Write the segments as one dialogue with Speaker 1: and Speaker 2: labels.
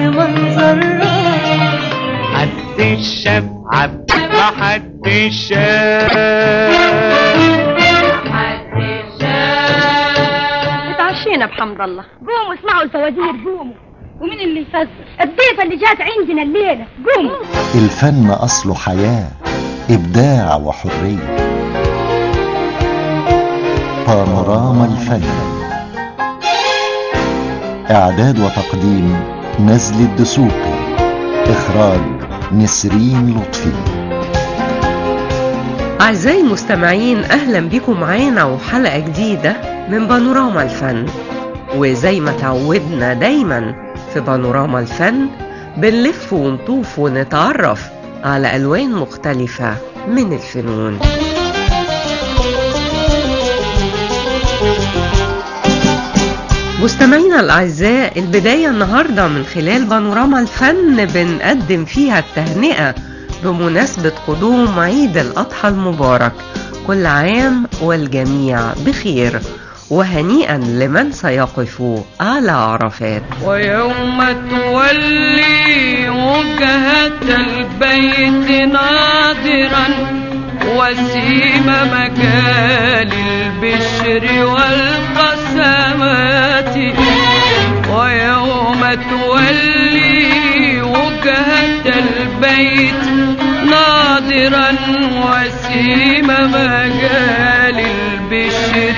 Speaker 1: منظر محدش شاف عبد محدش شاف.
Speaker 2: اتعشينا بحمد الله.
Speaker 3: قوموا اسمعوا الفوازير قوموا. ومين اللي يفزر؟ الضيفة اللي جات عندنا الليلة. قوموا.
Speaker 4: الفن أصله حياة، إبداع وحرية. بانوراما الفن. إعداد وتقديم نزل الدسوقي. إخراج نسرين لطفي.
Speaker 5: أعزائي المستمعين، أهلا بكم معانا وحلقة جديدة من بانوراما الفن. وزي ما تعودنا دايما في بانوراما الفن بنلف ونطوف ونتعرف على ألوان مختلفة من الفنون. مستمعينا الأعزاء، البداية النهاردة من خلال بانوراما الفن بنقدم فيها التهنئة بمناسبة قدوم عيد الأضحى المبارك. كل عام والجميع بخير، وهنيئا لمن سيقف على عرفات.
Speaker 6: ويوم تولي وجهة البيت ناظرا وسيم مجال البشر والقسمات. ويوم تولي وجهة البيت ناظرا وسيم مجال البشر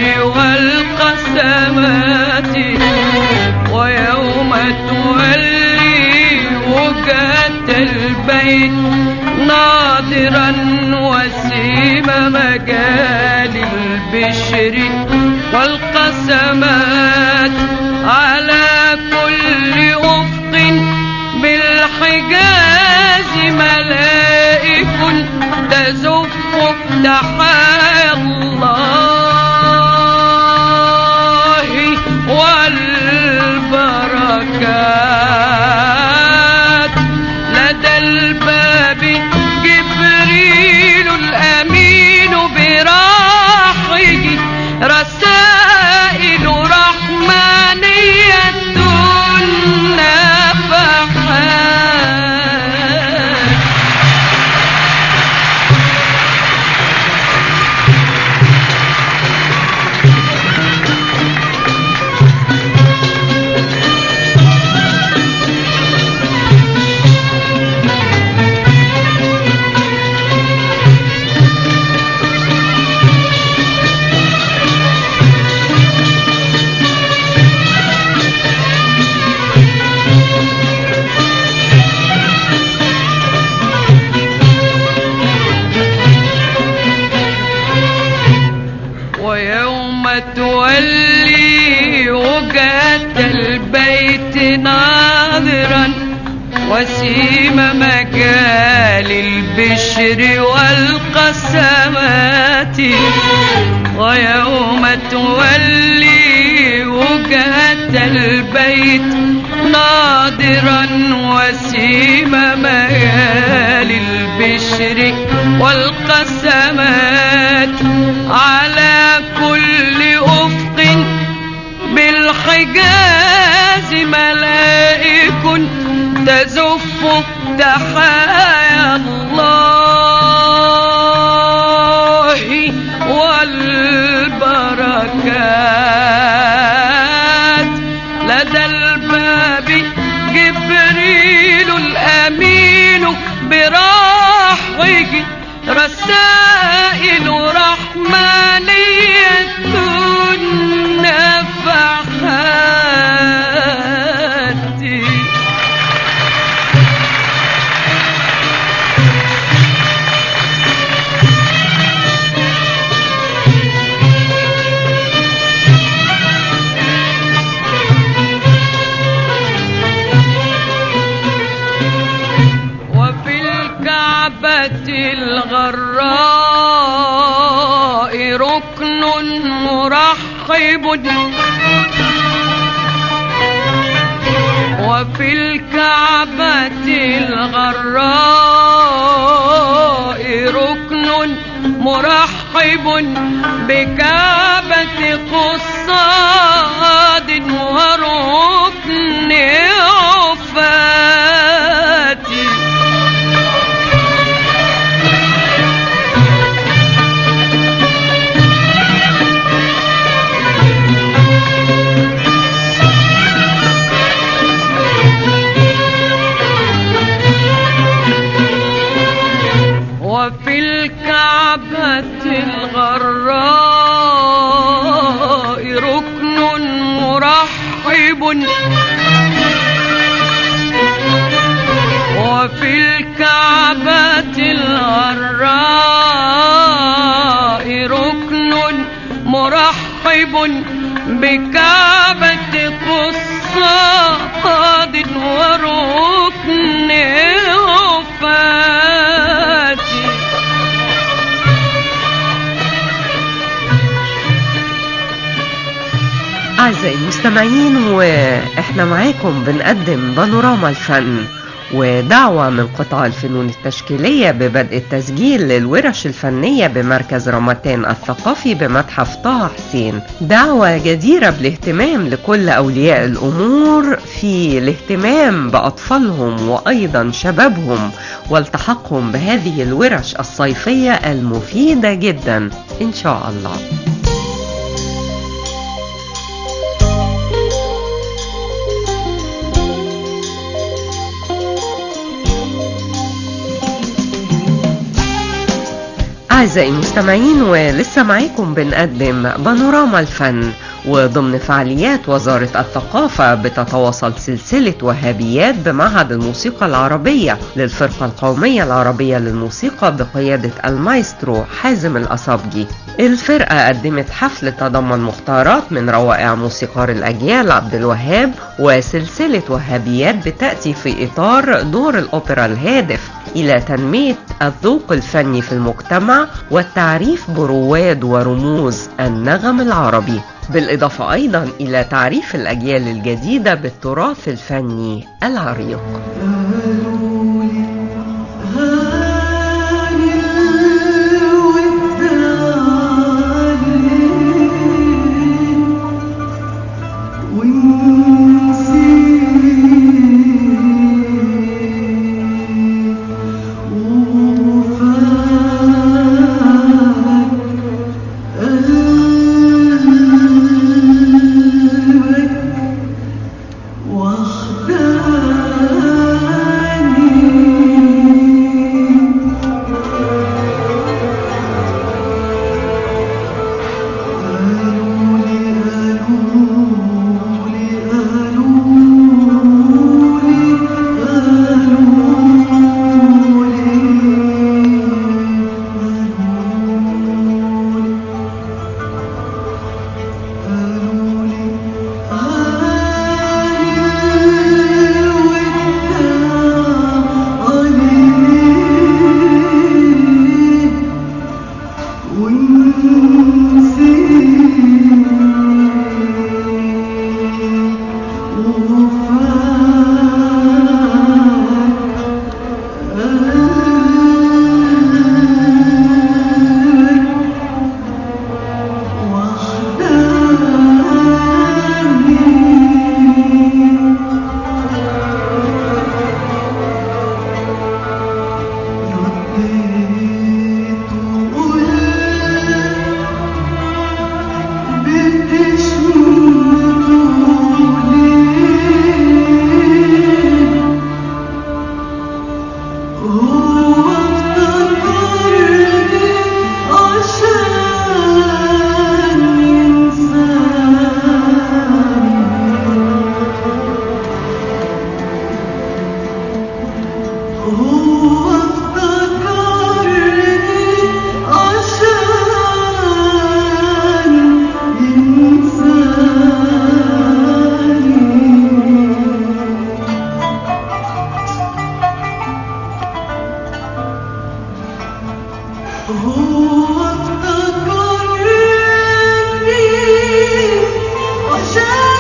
Speaker 6: والقسمات. ويوم تولي وجهة البيت ناظرا وسيم مجال البشر والقسمات. على كل أفق بالحجاز ملائك تزف تحيا الله والبركات. لدى الباب جبريل الأمين براحه رسائل رحمانية نفحات. ويوم تولي وجهة البيت ناظرا وسيم مجال البشر والقسمات. ويوم تولي وجهة البيت ناظرا وسيم مجال البشر والقسمات. على كل أفق بالحجاز ملائك تزف تحيا الله والبركات. لدى الباب جبريل الأمين براحه رسائل رحمانية نفحات. وفي الكعبة الغراء ركن مرحب. وفي الكعبة الغراء ركن مرحب بكعبة قصاد وركن عفان. بكعبة قصاد وركن وفاتي.
Speaker 5: أعزائي المستمعين، وإحنا معاكم بنقدم بانوراما الفن، ودعوة من قطاع الفنون التشكيلية ببدء التسجيل للورش الفنية بمركز رمتان الثقافي بمتحف طه حسين. دعوة جديرة بالاهتمام لكل أولياء الأمور في الاهتمام بأطفالهم وأيضا شبابهم والتحقهم بهذه الورش الصيفية المفيدة جدا إن شاء الله. أعزائي المستمعين، ولسه معاكم بنقدم بانوراما الفن، وضمن فعاليات وزارة الثقافة بتتواصل سلسلة وهابيات بمعهد الموسيقى العربية للفرقة القومية العربية للموسيقى بقيادة المايسترو حازم الأصابجي. الفرقة قدمت حفل تضمن مختارات من روائع موسيقار الأجيال عبد الوهاب، وسلسلة وهابيات بتأتي في إطار دور الأوبرا الهادف إلى تنمية الذوق الفني في المجتمع والتعريف برواد ورموز النغم العربي، بالإضافة أيضا إلى تعريف الأجيال الجديدة بالتراث الفني العريق.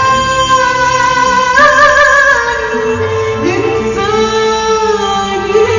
Speaker 7: عشان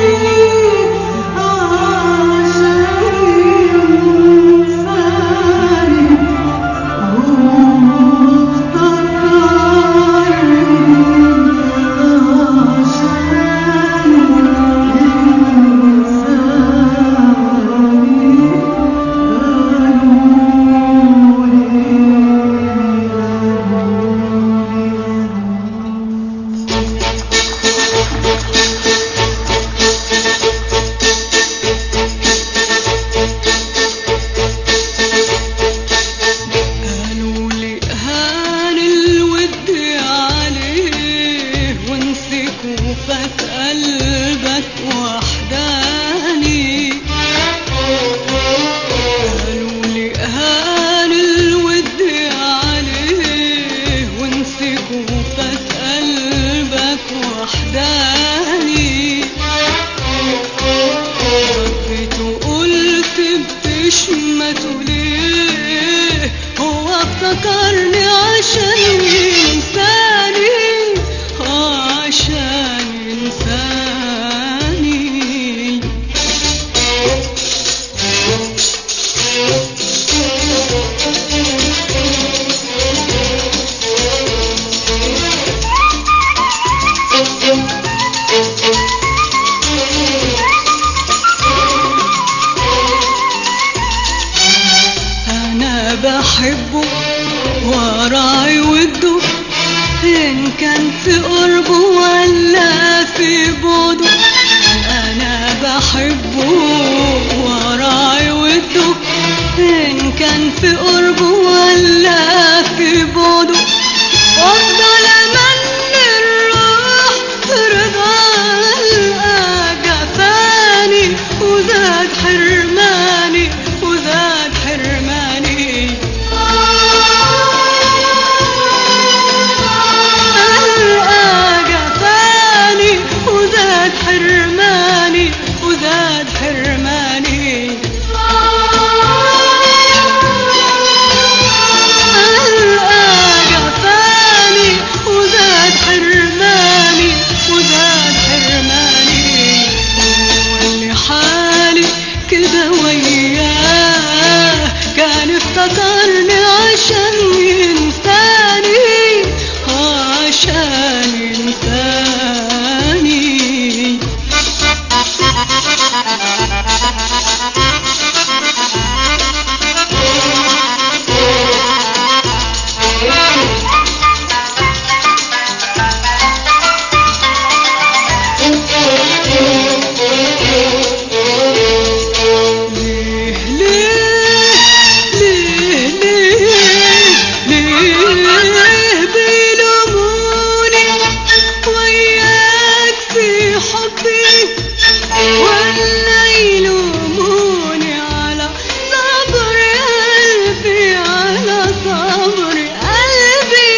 Speaker 6: ربي ولا يلوموني على صبر قلبي، على صبر قلبي.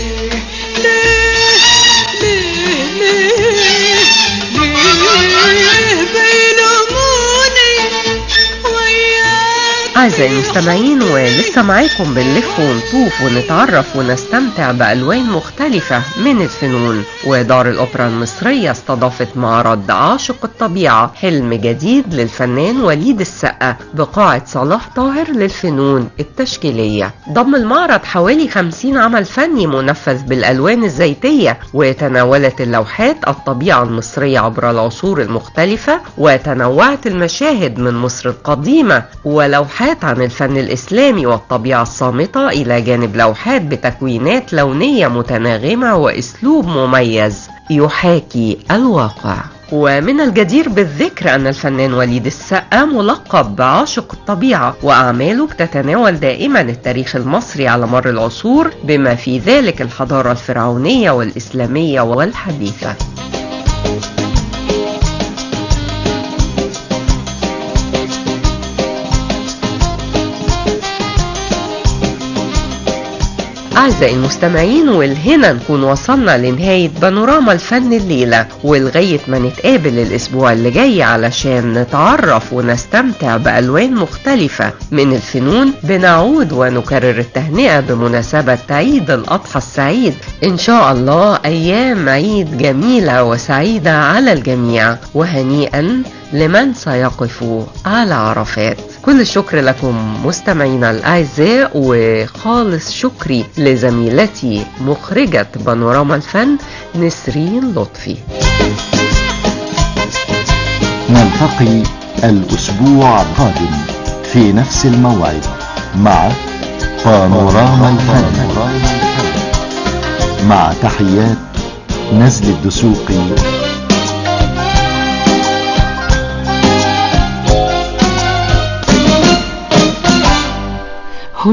Speaker 6: ليه بيلوموني وياك.
Speaker 5: أعزائي المستمعين، ولسه معاكم بنلف ونطوف ونتعرف ونستمتع بألوان مختلفة من الفنون. ودار الأوبرا المصرية استضافت معرض عاشق الطبيعة، حلم جديد للفنان وليد السقا بقاعة صلاح طاهر للفنون التشكيلية. ضم المعرض حوالي 50 عمل فني منفذ بالألوان الزيتية، وتناولت اللوحات الطبيعة المصرية عبر العصور المختلفة، وتنوعت المشاهد من مصر القديمة ولوحات عن الفن الإسلامي والطبيعة الصامتة، إلى جانب لوحات بتكوينات لونية متناغمة وأسلوب مميز يحاكي الواقع. ومن الجدير بالذكر أن الفنان وليد السقا ملقب بعاشق الطبيعة، وأعماله بتتناول دائما التاريخ المصري على مر العصور، بما في ذلك الحضارة الفرعونية والإسلامية والحديثة. أعزائي المستمعين، والهنا نكون وصلنا لنهاية بانوراما الفن الليلة، ولغاية ما نتقابل الأسبوع اللي جاي علشان نتعرف ونستمتع بألوان مختلفة من الفنون، بنعود ونكرر التهنئة بمناسبة عيد الأضحى السعيد. إن شاء الله أيام عيد جميلة وسعيدة على الجميع، وهنيئا لمن سيقف على عرفات. كل الشكر لكم مستمعينا الأعزاء، وخالص شكري لزميلتي مخرجة بانوراما الفن نسرين لطفي.
Speaker 4: نلتقي الأسبوع القادم في نفس الموعد مع بانوراما الفن، مع تحيات نزل الدسوقي.